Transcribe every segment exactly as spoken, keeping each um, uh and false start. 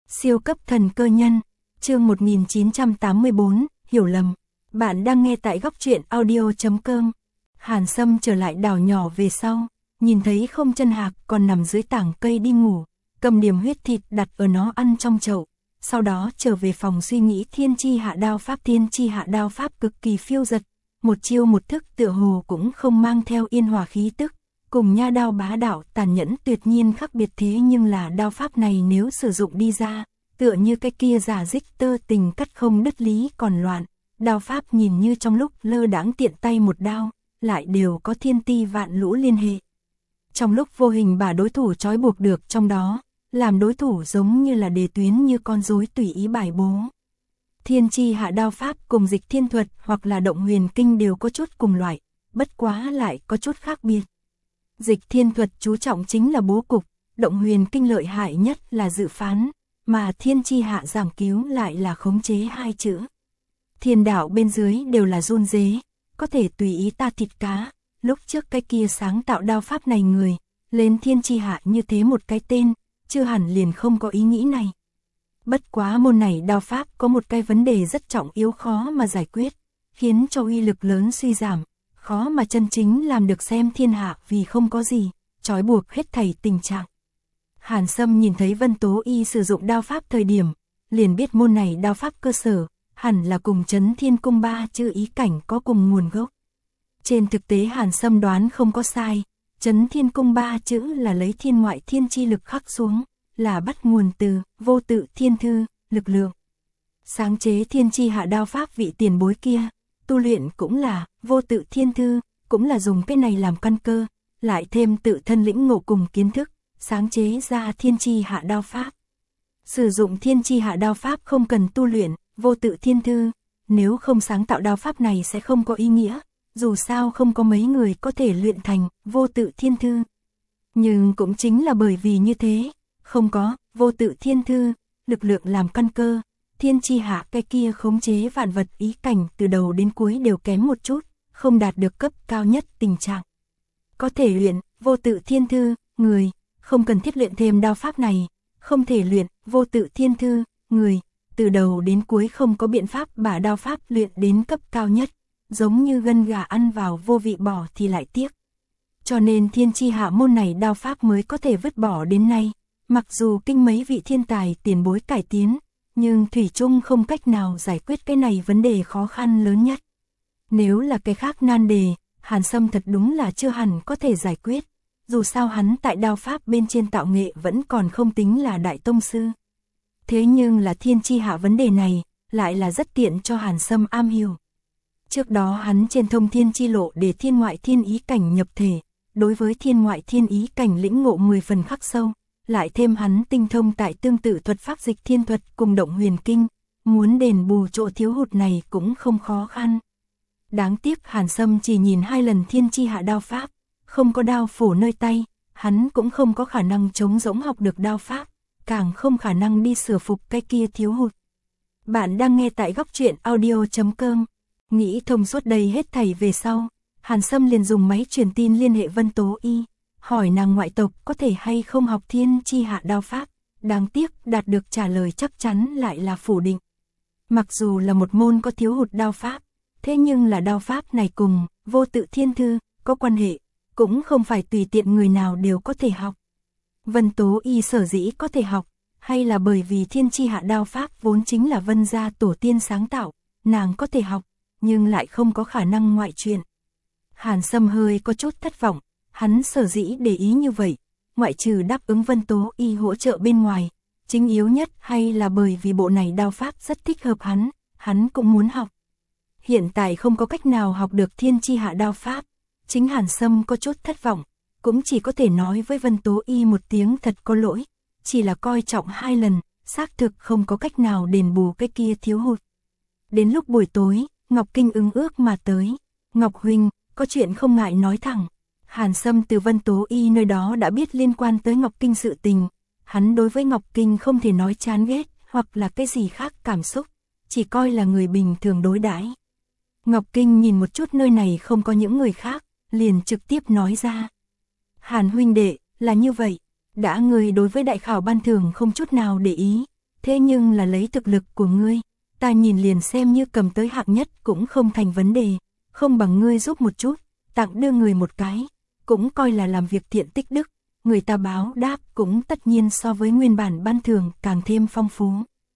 Siêu cấp thần cơ nhân, chương một nghìn chín trăm tám mươi tư, hiểu lầm. Bạn đang nghe tại góc truyện audio chấm com. Hàn Sâm trở lại đảo nhỏ về sau, nhìn thấy Không Chân Hạc còn nằm dưới tảng cây đi ngủ, cầm điểm huyết thịt đặt ở nó ăn trong chậu. Sau đó trở về phòng suy nghĩ thiên chi hạ đao pháp. Thiên chi hạ đao pháp cực kỳ phiêu dật, một chiêu một thức tựa hồ cũng không mang theo yên hòa khí tức, cùng nha đao bá đạo tàn nhẫn tuyệt nhiên khác biệt. Thế nhưng là đao pháp này nếu sử dụng đi ra, tựa như cái kia giả dích tơ tình cắt không đứt lý còn loạn. Đao pháp nhìn như trong lúc lơ đãng tiện tay một đao, lại đều có thiên ti vạn lũ liên hệ. Trong lúc vô hình bà đối thủ trói buộc được trong đó, làm đối thủ giống như là đề tuyến như con rối tùy ý bài bố. Thiên chi hạ đao pháp cùng dịch thiên thuật hoặc là động huyền kinh đều có chút cùng loại, bất quá lại có chút khác biệt. Dịch thiên thuật chú trọng chính là bố cục, động huyền kinh lợi hại nhất là dự phán, mà thiên chi hạ giảng cứu lại là khống chế hai chữ. Thiên đạo bên dưới đều là run dế, có thể tùy ý ta thịt cá. Lúc trước cái kia sáng tạo đao pháp này người, lên thiên chi hạ như thế một cái tên, chưa hẳn liền không có ý nghĩ này. Bất quá môn này đao pháp có một cái vấn đề rất trọng yếu khó mà giải quyết, khiến cho uy lực lớn suy giảm, khó mà chân chính làm được xem thiên hạ vì không có gì, trói buộc hết thảy tình trạng. Hàn Sâm nhìn thấy Vân Tố Y sử dụng đao pháp thời điểm, liền biết môn này đao pháp cơ sở, hẳn là cùng Chấn Thiên Cung ba chữ ý cảnh có cùng nguồn gốc. Trên thực tế Hàn Sâm đoán không có sai, Chấn Thiên Cung ba chữ là lấy thiên ngoại thiên chi lực khắc xuống, là bắt nguồn từ vô tự thiên thư, lực lượng. Sáng chế thiên chi hạ đao pháp vị tiền bối kia, tu luyện cũng là vô tự thiên thư, cũng là dùng cái này làm căn cơ, lại thêm tự thân lĩnh ngộ cùng kiến thức, sáng chế ra thiên chi hạ đao pháp. Sử dụng thiên chi hạ đao pháp không cần tu luyện vô tự thiên thư, nếu không sáng tạo đao pháp này sẽ không có ý nghĩa, dù sao không có mấy người có thể luyện thành vô tự thiên thư. Nhưng cũng chính là bởi vì như thế, không có vô tự thiên thư, lực lượng làm căn cơ, thiên chi hạ cái kia khống chế vạn vật ý cảnh từ đầu đến cuối đều kém một chút, không đạt được cấp cao nhất tình trạng. Có thể luyện vô tự thiên thư, người, không cần thiết luyện thêm đao pháp này, không thể luyện vô tự thiên thư, người, từ đầu đến cuối không có biện pháp bả đao pháp luyện đến cấp cao nhất, giống như gân gà ăn vào vô vị bỏ thì lại tiếc. Cho nên thiên chi hạ môn này đao pháp mới có thể vứt bỏ đến nay, mặc dù kinh mấy vị thiên tài tiền bối cải tiến, nhưng thủy chung không cách nào giải quyết cái này vấn đề khó khăn lớn nhất. Nếu là cái khác nan đề, Hàn Sâm thật đúng là chưa hẳn có thể giải quyết, dù sao hắn tại đao pháp bên trên tạo nghệ vẫn còn không tính là đại tông sư. Thế nhưng là thiên chi hạ vấn đề này, lại là rất tiện cho Hàn Sâm am hiểu. Trước đó hắn trên thông thiên chi lộ để thiên ngoại thiên ý cảnh nhập thể, đối với thiên ngoại thiên ý cảnh lĩnh ngộ mười phần khắc sâu, lại thêm hắn tinh thông tại tương tự thuật pháp dịch thiên thuật cùng động huyền kinh, muốn đền bù chỗ thiếu hụt này cũng không khó khăn. Đáng tiếc Hàn Sâm chỉ nhìn hai lần thiên chi hạ đao pháp, không có đao phủ nơi tay, hắn cũng không có khả năng chống rỗng học được đao pháp, càng không khả năng đi sửa phục cái kia thiếu hụt. Bạn đang nghe tại góc truyện audio chấm com. Nghĩ thông suốt đây hết thảy về sau, Hàn Sâm liền dùng máy truyền tin liên hệ Vân Tố Y, hỏi nàng ngoại tộc có thể hay không học thiên chi hạ đao pháp. Đáng tiếc đạt được trả lời chắc chắn lại là phủ định. Mặc dù là một môn có thiếu hụt đao pháp, thế nhưng là đao pháp này cùng vô tự thiên thư có quan hệ, cũng không phải tùy tiện người nào đều có thể học. Vân Tố Y sở dĩ có thể học, hay là bởi vì thiên chi hạ đao pháp vốn chính là Vân gia tổ tiên sáng tạo, nàng có thể học, nhưng lại không có khả năng ngoại truyền. Hàn Sâm hơi có chút thất vọng, hắn sở dĩ để ý như vậy, ngoại trừ đáp ứng Vân Tố Y hỗ trợ bên ngoài, chính yếu nhất hay là bởi vì bộ này đao pháp rất thích hợp hắn, hắn cũng muốn học. Hiện tại không có cách nào học được thiên chi hạ đao pháp, chính Hàn Sâm có chút thất vọng, cũng chỉ có thể nói với Vân Tố Y một tiếng thật có lỗi, chỉ là coi trọng hai lần, xác thực không có cách nào đền bù cái kia thiếu hụt. Đến lúc buổi tối, Ngọc Kinh ứng ước mà tới. Ngọc huynh, có chuyện không ngại nói thẳng. Hàn Sâm từ Vân Tố Y nơi đó đã biết liên quan tới Ngọc Kinh sự tình. Hắn đối với Ngọc Kinh không thể nói chán ghét, hoặc là cái gì khác cảm xúc, chỉ coi là người bình thường đối đãi. Ngọc Kinh nhìn một chút nơi này không có những người khác, liền trực tiếp nói ra. Hàn huynh đệ, là như vậy, đã người đối với đại khảo ban thường không chút nào để ý, thế nhưng là lấy thực lực của ngươi, ta nhìn liền xem như cầm tới hạng nhất cũng không thành vấn đề, không bằng ngươi giúp một chút, tặng đưa người một cái, cũng coi là làm việc thiện tích đức, người ta báo đáp cũng tất nhiên so với nguyên bản ban thưởng càng thêm phong phú.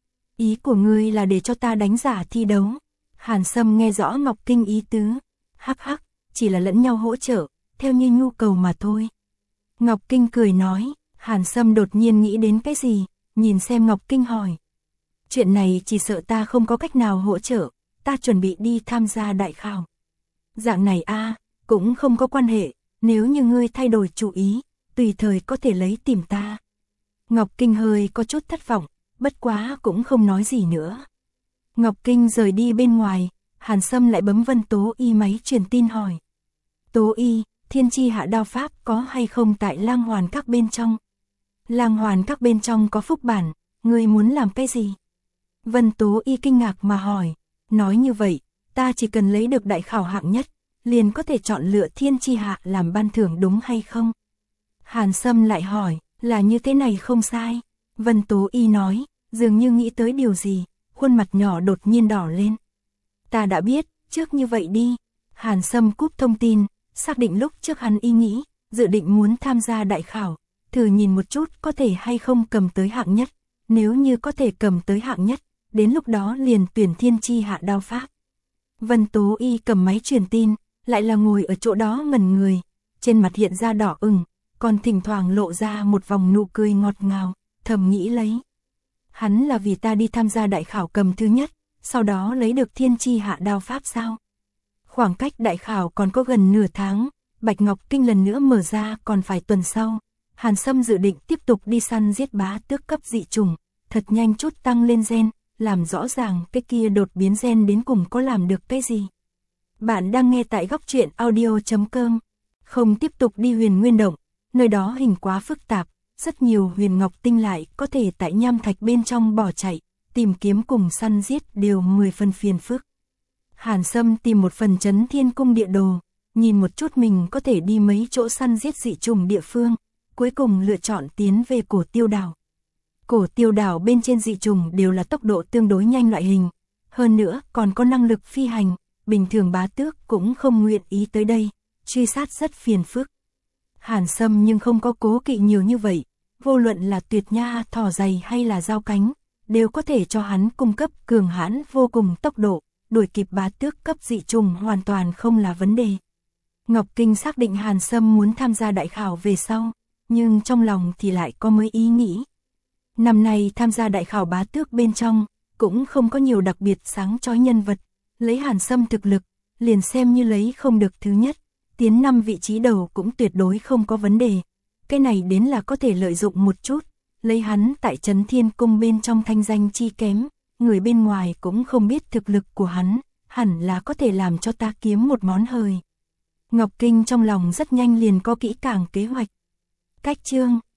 Ý của ngươi là để cho ta đánh giả thi đấu. Hàn Sâm nghe rõ Ngọc Kinh ý tứ, hắc hắc, chỉ là lẫn nhau hỗ trợ, theo như nhu cầu mà thôi. Ngọc Kinh cười nói, Hàn Sâm đột nhiên nghĩ đến cái gì, nhìn xem Ngọc Kinh hỏi. Chuyện này chỉ sợ ta không có cách nào hỗ trợ, ta chuẩn bị đi tham gia đại khảo. Dạng này a, cũng không có quan hệ, nếu như ngươi thay đổi chủ ý, tùy thời có thể lấy tìm ta. Ngọc Kinh hơi có chút thất vọng, bất quá cũng không nói gì nữa. Ngọc Kinh rời đi bên ngoài, Hàn Sâm lại bấm Vân Tố Y máy truyền tin hỏi. Tố Y, Thiên Chi Hạ Đao Pháp có hay không tại Lang Hoàn Các bên trong? Lang Hoàn Các bên trong có phúc bản, ngươi muốn làm cái gì? Vân Tố Y kinh ngạc mà hỏi, nói như vậy, ta chỉ cần lấy được đại khảo hạng nhất, liền có thể chọn lựa Thiên Chi Hạ làm ban thưởng đúng hay không? Hàn Sâm lại hỏi, là như thế này không sai. Vân Tố Y nói, dường như nghĩ tới điều gì, khuôn mặt nhỏ đột nhiên đỏ lên. Ta đã biết, trước như vậy đi. Hàn Sâm cúp thông tin, xác định lúc trước hắn ý nghĩ, dự định muốn tham gia đại khảo, thử nhìn một chút có thể hay không cầm tới hạng nhất. Nếu như có thể cầm tới hạng nhất, đến lúc đó liền tuyển Thiên Chi Hạ Đao Pháp. Vân Tố Y cầm máy truyền tin, lại là ngồi ở chỗ đó ngẩn người, trên mặt hiện ra đỏ ửng, còn thỉnh thoảng lộ ra một vòng nụ cười ngọt ngào, thầm nghĩ lấy. Hắn là vì ta đi tham gia đại khảo cầm thứ nhất, sau đó lấy được Thiên Chi Hạ Đao Pháp sao? Khoảng cách đại khảo còn có gần nửa tháng, Bạch Ngọc Kinh lần nữa mở ra còn phải tuần sau. Hàn Sâm dự định tiếp tục đi săn giết bá tước cấp dị trùng, thật nhanh chút tăng lên gen, làm rõ ràng cái kia đột biến gen đến cùng có làm được cái gì. Bạn đang nghe tại góc truyện audio chấm com. Không tiếp tục đi Huyền Nguyên Động, nơi đó hình quá phức tạp, rất nhiều huyền ngọc tinh lại có thể tại nham thạch bên trong bỏ chạy, tìm kiếm cùng săn giết đều mười phần phiền phức. Hàn Sâm tìm một phần Chấn Thiên Cung địa đồ, nhìn một chút mình có thể đi mấy chỗ săn giết dị trùng địa phương, cuối cùng lựa chọn tiến về Cổ Tiêu Đảo. Cổ Tiêu Đảo bên trên dị trùng đều là tốc độ tương đối nhanh loại hình, hơn nữa còn có năng lực phi hành, bình thường bá tước cũng không nguyện ý tới đây, truy sát rất phiền phức. Hàn Sâm nhưng không có cố kỵ nhiều như vậy, vô luận là tuyệt nha, thỏ dày hay là dao cánh, đều có thể cho hắn cung cấp cường hãn vô cùng tốc độ, đuổi kịp bá tước cấp dị trùng hoàn toàn không là vấn đề. Ngọc Kinh xác định Hàn Sâm muốn tham gia đại khảo về sau, nhưng trong lòng thì lại có mấy ý nghĩ. Năm nay tham gia đại khảo bá tước bên trong, cũng không có nhiều đặc biệt sáng chói nhân vật, lấy Hàn Sâm thực lực, liền xem như lấy không được thứ nhất, tiến năm vị trí đầu cũng tuyệt đối không có vấn đề. Cái này đến là có thể lợi dụng một chút, lấy hắn tại Chấn Thiên Cung bên trong thanh danh chi kém, người bên ngoài cũng không biết thực lực của hắn, hẳn là có thể làm cho ta kiếm một món hời. Ngọc Kinh trong lòng rất nhanh liền có kỹ càng kế hoạch. Cách chương